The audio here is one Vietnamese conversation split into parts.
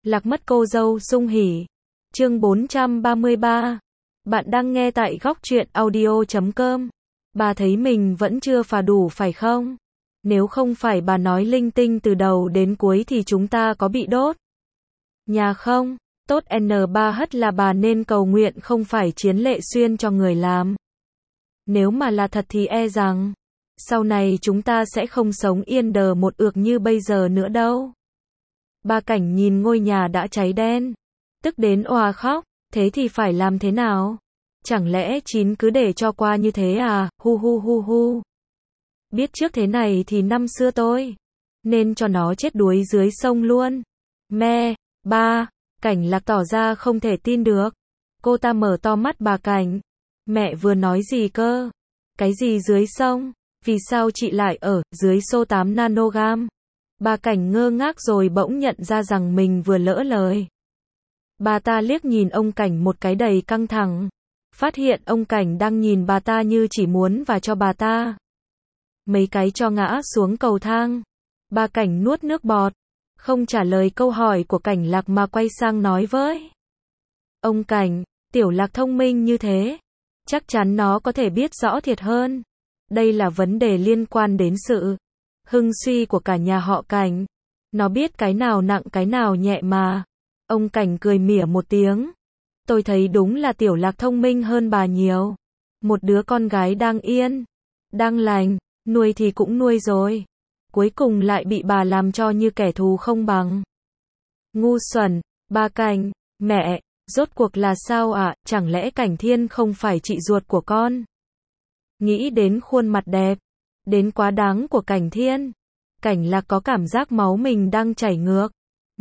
Lạc mất cô dâu sung hỉ. Chương 433. Bạn đang nghe tại góc truyện audio.com. Bà thấy mình vẫn chưa phà đủ phải không? Nếu không phải bà nói linh tinh từ đầu đến cuối thì chúng ta có bị đốt nhà không? Tốt N3 hất là bà nên cầu nguyện không phải Chiến Lệ Xuyên cho người làm. Nếu mà là thật thì e rằng sau này chúng ta sẽ không sống yên đờ một ược như bây giờ nữa đâu. Bà Cảnh nhìn ngôi nhà đã cháy đen, tức đến òa khóc, thế thì phải làm thế nào? Chẳng lẽ Chín cứ để cho qua như thế à, hu hu hu hu. Biết trước thế này thì năm xưa tôi nên cho nó chết đuối dưới sông luôn. Mẹ, ba, Cảnh Lạc tỏ ra không thể tin được. Cô ta mở to mắt bà Cảnh. Mẹ vừa nói gì cơ? Cái gì dưới sông? Vì sao chị lại ở dưới số 8 nanogam? Bà Cảnh ngơ ngác rồi bỗng nhận ra rằng mình vừa lỡ lời. Bà ta liếc nhìn ông Cảnh một cái đầy căng thẳng. Phát hiện ông Cảnh đang nhìn bà ta như chỉ muốn và cho bà ta mấy cái cho ngã xuống cầu thang. Bà Cảnh nuốt nước bọt, không trả lời câu hỏi của Cảnh Lạc mà quay sang nói với ông Cảnh, Tiểu Lạc thông minh như thế, chắc chắn nó có thể biết rõ thiệt hơn. Đây là vấn đề liên quan đến sự hưng suy của cả nhà họ Cảnh. Nó biết cái nào nặng cái nào nhẹ mà. Ông Cảnh cười mỉa một tiếng. Tôi thấy đúng là Tiểu Lạc thông minh hơn bà nhiều. Một đứa con gái đang yên, đang lành, nuôi thì cũng nuôi rồi. Cuối cùng lại bị bà làm cho như kẻ thù không bằng. Ngu xuẩn, bà Cảnh, mẹ, rốt cuộc là sao ạ? Chẳng lẽ Cảnh Thiên không phải chị ruột của con? Nghĩ đến khuôn mặt đẹp, đến quá đáng của Cảnh Thiên, Cảnh Lạc có cảm giác máu mình đang chảy ngược.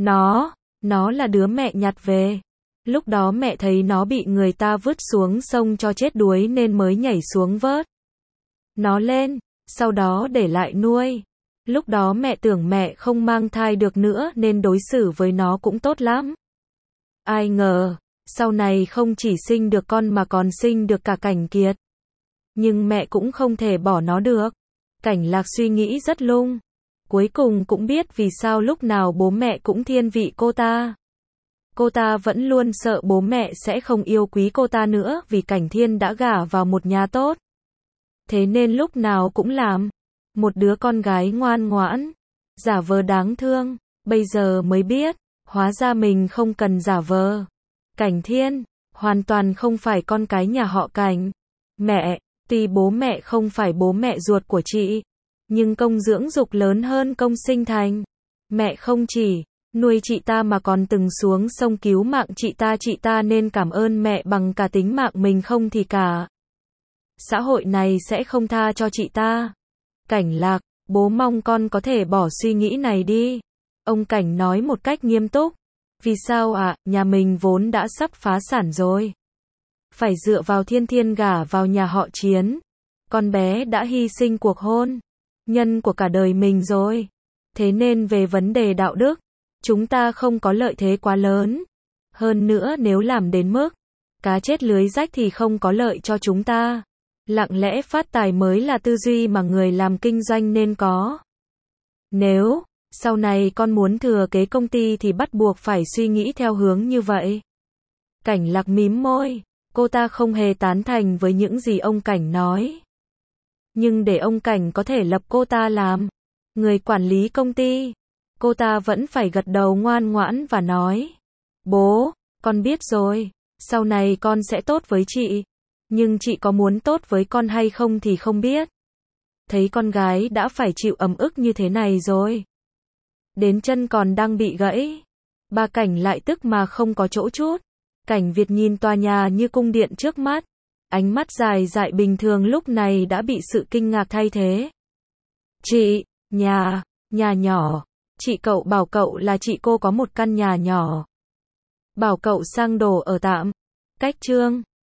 Nó là đứa mẹ nhặt về. Lúc đó mẹ thấy nó bị người ta vứt xuống sông cho chết đuối nên mới nhảy xuống vớt nó lên, sau đó để lại nuôi. Lúc đó mẹ tưởng mẹ không mang thai được nữa nên đối xử với nó cũng tốt lắm. Ai ngờ, sau này không chỉ sinh được con mà còn sinh được cả Cảnh Kiệt. Nhưng mẹ cũng không thể bỏ nó được. Cảnh Lạc suy nghĩ rất lung. Cuối cùng cũng biết vì sao lúc nào bố mẹ cũng thiên vị cô ta. Cô ta vẫn luôn sợ bố mẹ sẽ không yêu quý cô ta nữa vì Cảnh Thiên đã gả vào một nhà tốt. Thế nên lúc nào cũng làm một đứa con gái ngoan ngoãn, giả vờ đáng thương. Bây giờ mới biết, hóa ra mình không cần giả vờ. Cảnh Thiên hoàn toàn không phải con cái nhà họ Cảnh. Mẹ, tuy bố mẹ không phải bố mẹ ruột của chị, nhưng công dưỡng dục lớn hơn công sinh thành. Mẹ không chỉ nuôi chị ta mà còn từng xuống sông cứu mạng chị ta nên cảm ơn mẹ bằng cả tính mạng mình, không thì cả xã hội này sẽ không tha cho chị ta. Cảnh Lạc, bố mong con có thể bỏ suy nghĩ này đi. Ông Cảnh nói một cách nghiêm túc. Vì sao ạ? Nhà mình vốn đã sắp phá sản rồi. Phải dựa vào Thiên Thiên gả vào nhà họ Chiến. Con bé đã hy sinh cuộc hôn nhân của cả đời mình rồi. Thế nên về vấn đề đạo đức, chúng ta không có lợi thế quá lớn. Hơn nữa nếu làm đến mức cá chết lưới rách thì không có lợi cho chúng ta. Lặng lẽ phát tài mới là tư duy mà người làm kinh doanh nên có. Nếu sau này con muốn thừa kế công ty thì bắt buộc phải suy nghĩ theo hướng như vậy. Cảnh Lạc mím môi, cô ta không hề tán thành với những gì ông Cảnh nói. Nhưng để ông Cảnh có thể lập cô ta làm người quản lý công ty, cô ta vẫn phải gật đầu ngoan ngoãn và nói: Bố, con biết rồi, sau này con sẽ tốt với chị. Nhưng chị có muốn tốt với con hay không thì không biết. Thấy con gái đã phải chịu ấm ức như thế này rồi, đến chân còn đang bị gãy. Bà Cảnh lại tức mà không có chỗ chút. Cảnh Việt nhìn tòa nhà như cung điện trước mắt. Ánh mắt dài dại bình thường lúc này đã bị sự kinh ngạc thay thế. Chị, nhà nhỏ. Chị cậu bảo cậu là chị cô có một căn nhà nhỏ. Bảo cậu sang đồ ở tạm. Cách Trương